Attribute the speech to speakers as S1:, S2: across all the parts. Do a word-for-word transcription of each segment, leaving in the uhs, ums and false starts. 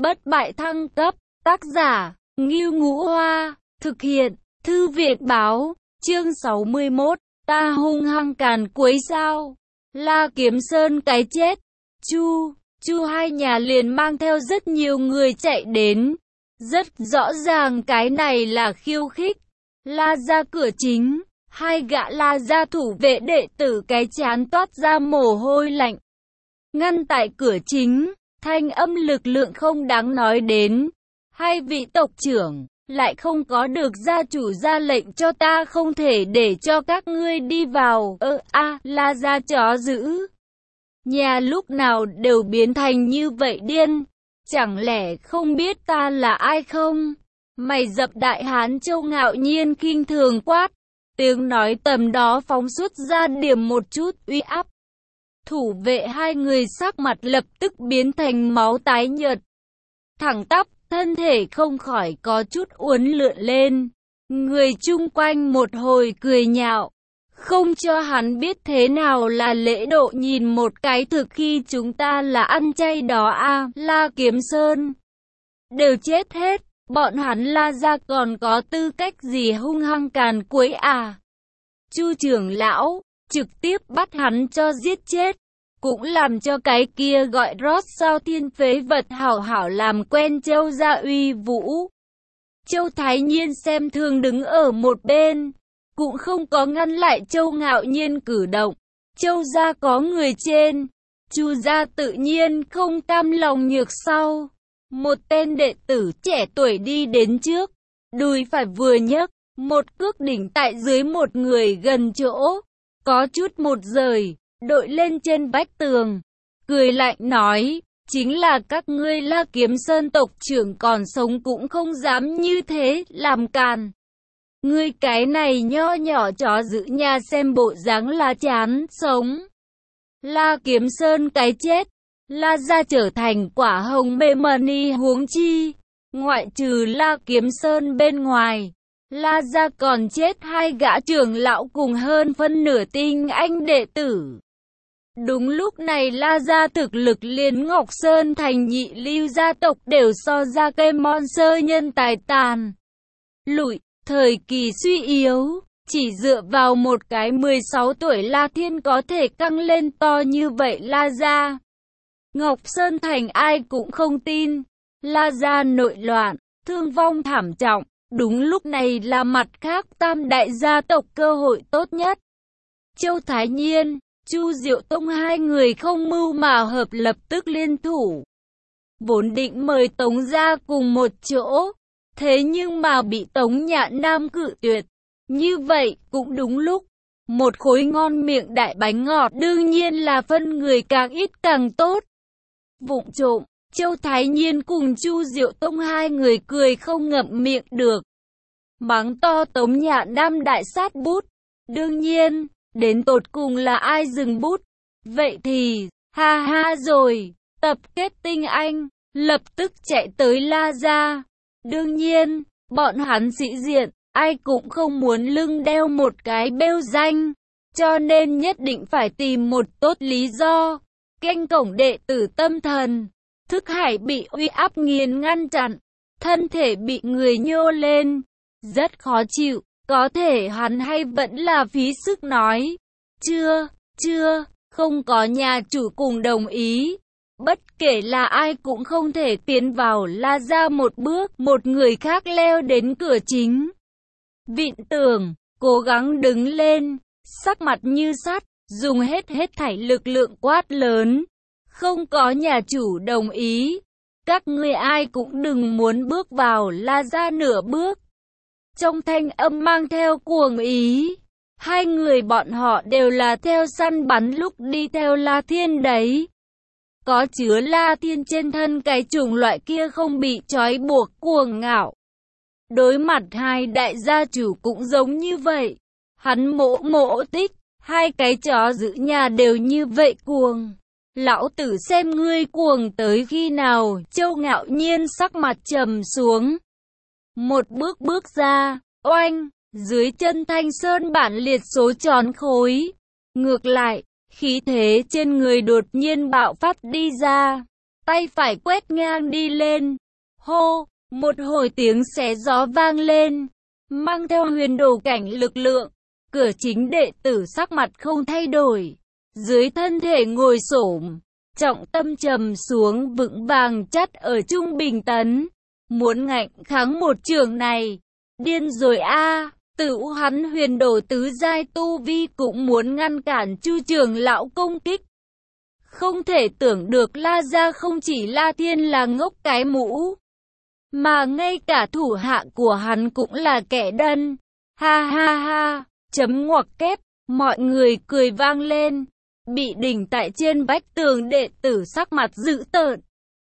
S1: Bất bại thăng cấp, tác giả, Ngưu Ngũ Hoa, thực hiện, Thư viện báo, chương sáu mươi mốt, ta hung hăng càn quấy sao? La Kiếm Sơn cái chết, Chu, Chu hai nhà liền mang theo rất nhiều người chạy đến. Rất rõ ràng cái này là khiêu khích. La ra cửa chính, hai gã La gia thủ vệ đệ tử cái chán toát ra mồ hôi lạnh. Ngăn tại cửa chính, thanh âm lực lượng không đáng nói đến. Hai vị tộc trưởng, lại không có được gia chủ ra lệnh cho ta không thể để cho các ngươi đi vào. Ơ a, La gia chó dữ. Nhà lúc nào đều biến thành như vậy điên. Chẳng lẽ không biết ta là ai không? Mày dập đại hán Châu ngạo nhiên khinh thường quát. Tiếng nói tầm đó phóng xuất ra điểm một chút uy áp. Thủ vệ hai người sắc mặt lập tức biến thành máu tái nhợt. Thẳng tắp, thân thể không khỏi có chút uốn lượn lên. Người chung quanh một hồi cười nhạo. Không cho hắn biết thế nào là lễ độ, nhìn một cái thực khi chúng ta là ăn chay đó a. La Kiếm Sơn đều chết hết, bọn hắn La gia còn có tư cách gì hung hăng càn quấy à? Chu trưởng lão trực tiếp bắt hắn cho giết chết, cũng làm cho cái kia gọi rót sao thiên phế vật hảo hảo làm quen Châu gia uy vũ. Châu Thái Nhiên xem thường đứng ở một bên, cũng không có ngăn lại Châu ngạo nhiên cử động. Châu gia có người trên, Chu gia tự nhiên không cam lòng nhược sau. Một tên đệ tử trẻ tuổi đi đến trước, đùi phải vừa nhấc, một cước đỉnh tại dưới một người gần chỗ, có chút một rời, đội lên trên vách tường, cười lạnh nói, chính là các ngươi La Kiếm Sơn tộc trưởng còn sống cũng không dám như thế làm càn. Ngươi cái này nho nhỏ chó giữ nhà xem bộ dáng là chán sống. La Kiếm Sơn cái chết, La gia trở thành quả hồng mê mani huống chi. Ngoại trừ La Kiếm Sơn bên ngoài, La gia còn chết hai gã trưởng lão cùng hơn phân nửa tinh anh đệ tử. Đúng lúc này La gia thực lực liền Ngọc Sơn thành nhị lưu gia tộc đều so ra cây mon sơ nhân tài tàn lụi. Thời kỳ suy yếu, chỉ dựa vào một cái mười sáu tuổi La Thiên có thể căng lên to như vậy La gia. Ngọc Sơn Thành ai cũng không tin. La gia nội loạn, thương vong thảm trọng. Đúng lúc này là mặt khác tam đại gia tộc cơ hội tốt nhất. Châu Thái Nhiên, Chu Diệu Tông hai người không mưu mà hợp lập tức liên thủ. Vốn định mời Tống gia cùng một chỗ. Thế nhưng mà bị Tống Nhạn Nam cự tuyệt. Như vậy cũng đúng lúc. Một khối ngon miệng đại bánh ngọt đương nhiên là phân người càng ít càng tốt. Vụng trộm, Châu Thái Nhiên cùng Chu Diệu Tông hai người cười không ngậm miệng được. Mắng to Tống Nhạn Nam đại sát bút. Đương nhiên, đến tột cùng là ai dừng bút? Vậy thì, ha ha rồi, tập kết tinh anh, lập tức chạy tới La gia. Đương nhiên, bọn hắn sĩ diện, ai cũng không muốn lưng đeo một cái bêu danh, cho nên nhất định phải tìm một tốt lý do. Canh cổng đệ tử tâm thần, thức hải bị uy áp nghiền ngăn chặn, thân thể bị người nhô lên, rất khó chịu, có thể hắn hay vẫn là phí sức nói. Chưa, chưa, không có nhà chủ cùng đồng ý. Bất kể là ai cũng không thể tiến vào La gia một bước, một người khác leo đến cửa chính. Vịn tường, cố gắng đứng lên, sắc mặt như sắt, dùng hết hết thảy lực lượng quát lớn. Không có nhà chủ đồng ý, các ngươi ai cũng đừng muốn bước vào La gia nửa bước. Trong thanh âm mang theo cuồng ý, hai người bọn họ đều là theo săn bắn lúc đi theo La Thiên đấy. Có chứa La Thiên trên thân cái chủng loại kia không bị trói buộc cuồng ngạo. Đối mặt hai đại gia chủ cũng giống như vậy. Hắn mỗ mỗ tích, hai cái chó giữ nhà đều như vậy cuồng. Lão tử xem ngươi cuồng tới khi nào? Châu ngạo nhiên sắc mặt trầm xuống. Một bước bước ra, oanh, dưới chân Thanh Sơn bản liệt số tròn khối. Ngược lại, khí thế trên người đột nhiên bạo phát đi ra. tay phải quét ngang đi lên. Hô, một hồi tiếng xé gió vang lên, mang theo huyền đồ cảnh lực lượng. Cửa chính đệ tử sắc mặt không thay đổi, dưới thân thể ngồi xổm, trọng tâm trầm xuống vững vàng chắt ở trung bình tấn. Muốn ngạnh kháng một trường này, điên rồi a. À, tự hắn huyền đồ tứ giai tu vi cũng muốn ngăn cản Chu trưởng lão công kích. Không thể tưởng được La gia không chỉ La Thiên là ngốc cái mũ, mà ngay cả thủ hạ của hắn cũng là kẻ đần. Ha ha ha, chấm ngoặc kép, mọi người cười vang lên. Bị đỉnh tại trên vách tường đệ tử sắc mặt dữ tợn,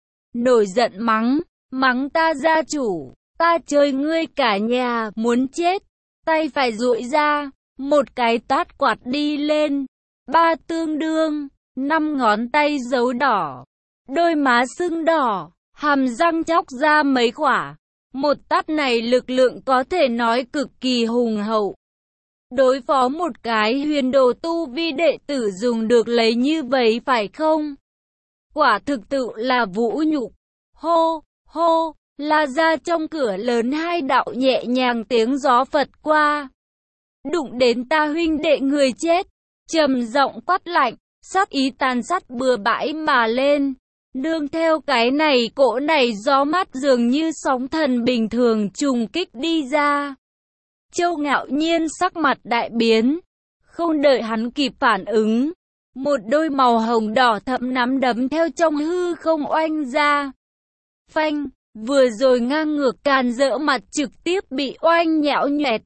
S1: nổi giận mắng, mắng ta gia chủ, ta chơi ngươi cả nhà, muốn chết. Tay phải duỗi ra, một cái tát quạt đi lên, ba tương đương, năm ngón tay dấu đỏ, đôi má sưng đỏ, hàm răng chóc ra mấy quả. Một tát này lực lượng có thể nói cực kỳ hùng hậu. Đối phó một cái huyền đồ tu vi đệ tử dùng được lấy như vậy phải không? Quả thực tự là vũ nhục. Hô, hô, La gia trong cửa lớn hai đạo nhẹ nhàng tiếng gió phật qua. Đụng đến ta huynh đệ người chết, trầm giọng quát lạnh, sát ý tàn sát bừa bãi mà lên. Nương theo cái này cỗ này gió mát dường như sóng thần bình thường trùng kích đi ra. Châu Ngạo Nhiên sắc mặt đại biến, không đợi hắn kịp phản ứng, một đôi màu hồng đỏ thẫm nắm đấm theo trong hư không oanh ra. Phanh, vừa rồi ngang ngược càn rỡ mặt trực tiếp bị oanh nhão nhoẹt.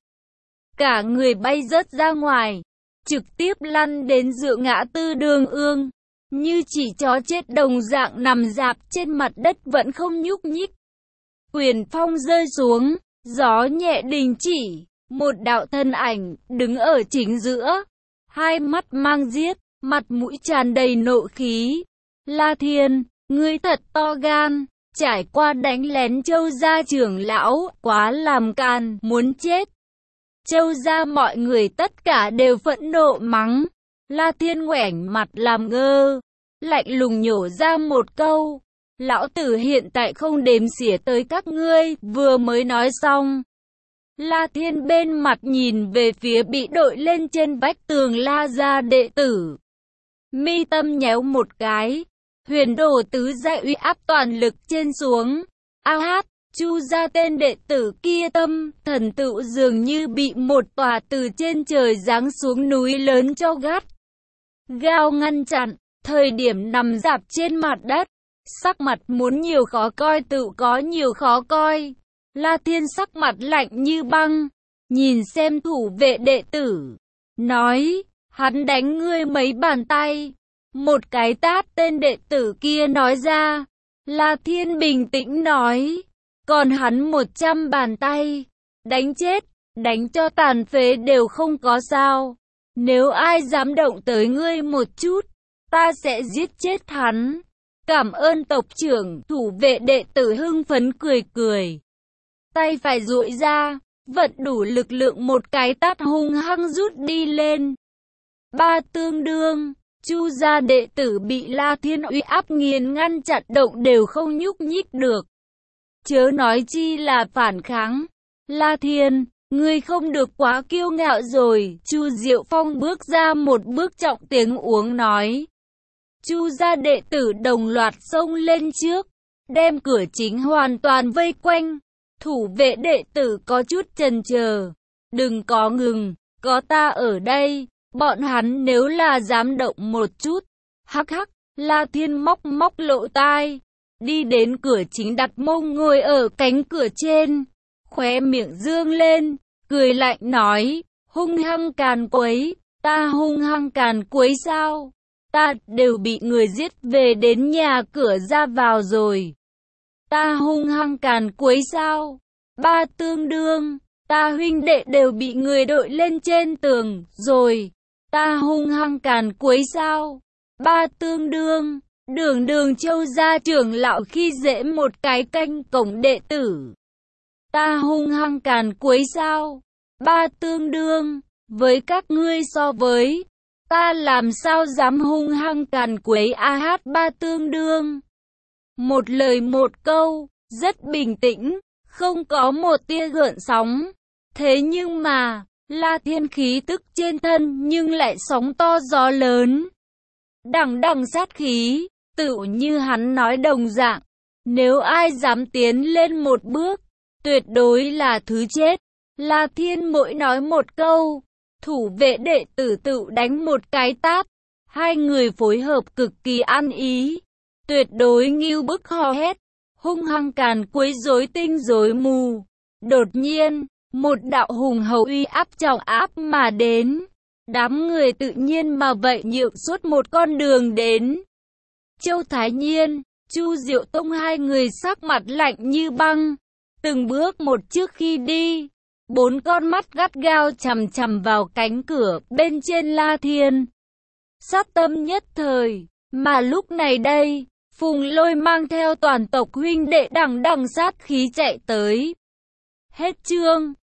S1: Cả người bay rớt ra ngoài, trực tiếp lăn đến giữa ngã tư Đường Ương, như chỉ chó chết đồng dạng nằm rạp trên mặt đất vẫn không nhúc nhích. Quyền phong rơi xuống, gió nhẹ đình chỉ, một đạo thân ảnh đứng ở chính giữa, hai mắt mang giết, mặt mũi tràn đầy nộ khí. La Thiên, ngươi thật to gan, trải qua đánh lén Châu gia trưởng lão, quá làm càn, muốn chết. Châu gia mọi người tất cả đều phẫn nộ mắng. La Thiên ngoảnh mặt làm ngơ, lạnh lùng nhổ ra một câu, lão tử hiện tại không đếm xỉa tới các ngươi. Vừa mới nói xong, La Thiên bên mặt nhìn về phía bị đội lên trên vách tường La gia đệ tử, mi tâm nhéo một cái, huyền đồ tứ giai uy áp toàn lực trên xuống. A hát, Chu gia tên đệ tử kia tâm thần tự dường như bị một tòa từ trên trời giáng xuống núi lớn cho gắt gao ngăn chặn. Thời điểm nằm rạp trên mặt đất, sắc mặt muốn nhiều khó coi tự có nhiều khó coi. La Thiên sắc mặt lạnh như băng, nhìn xem thủ vệ đệ tử, nói, hắn đánh ngươi mấy bàn tay. Một cái tát tên đệ tử kia nói ra. La Thiên bình tĩnh nói, còn hắn một trăm bàn tay, đánh chết, đánh cho tàn phế đều không có sao. Nếu ai dám động tới ngươi một chút, ta sẽ giết chết hắn. Cảm ơn tộc trưởng. Thủ vệ đệ tử hưng phấn cười cười, tay phải duỗi ra, vận đủ lực lượng một cái tát hung hăng rút đi lên. Ba tương đương, Chu gia đệ tử bị La Thiên uy áp nghiền ngăn chặn động đều không nhúc nhích được, chớ nói chi là phản kháng. La Thiên, ngươi không được quá kiêu ngạo rồi. Chu Diệu Phong bước ra một bước trọng tiếng uống nói. Chu gia đệ tử đồng loạt xông lên trước, đem cửa chính hoàn toàn vây quanh. Thủ vệ đệ tử có chút chần chờ, đừng có ngừng, có ta ở đây, bọn hắn nếu là dám động một chút. Hắc hắc, La Thiên móc móc lỗ tai, đi đến cửa chính đặt mông ngồi ở cánh cửa trên, khóe miệng dương lên, cười lạnh nói, hung hăng càn quấy, ta hung hăng càn quấy sao? Ta đều bị người giết về đến nhà cửa ra vào rồi. Ta hung hăng càn quấy sao? Ba tương đương, ta huynh đệ đều bị người đội lên trên tường rồi. Ta hung hăng càn quấy sao? Ba tương đương, đường đường Châu gia trưởng lão khi dễ một cái canh cổng đệ tử. Ta hung hăng càn quấy sao? Ba tương đương, với các ngươi so với, ta làm sao dám hung hăng càn quấy. A hát ba tương đương. một lời một câu, rất bình tĩnh, không có một tia gợn sóng. Thế nhưng mà, La Thiên khí tức trên thân nhưng lại sóng to gió lớn. Đằng đằng sát khí, tựu như hắn nói đồng dạng. Nếu ai dám tiến lên một bước, tuyệt đối là thứ chết. La Thiên mỗi nói một câu, thủ vệ đệ tử tự đánh một cái tát. Hai người phối hợp cực kỳ ăn ý, tuyệt đối ngưu bức hò hét, hung hăng càn quấy rối tinh rối mù. Đột nhiên, một đạo hùng hậu uy áp trọng áp mà đến. Đám người tự nhiên mà vậy nhượng suốt một con đường đến. Châu Thái Nhiên, Chu Diệu Tông hai người sắc mặt lạnh như băng, từng bước một trước khi đi. Bốn con mắt gắt gao chằm chằm vào cánh cửa bên trên La Thiên. Sát tâm nhất thời, mà lúc này đây, Phùng Lôi mang theo toàn tộc huynh đệ đằng đằng sát khí chạy tới. Hết chương.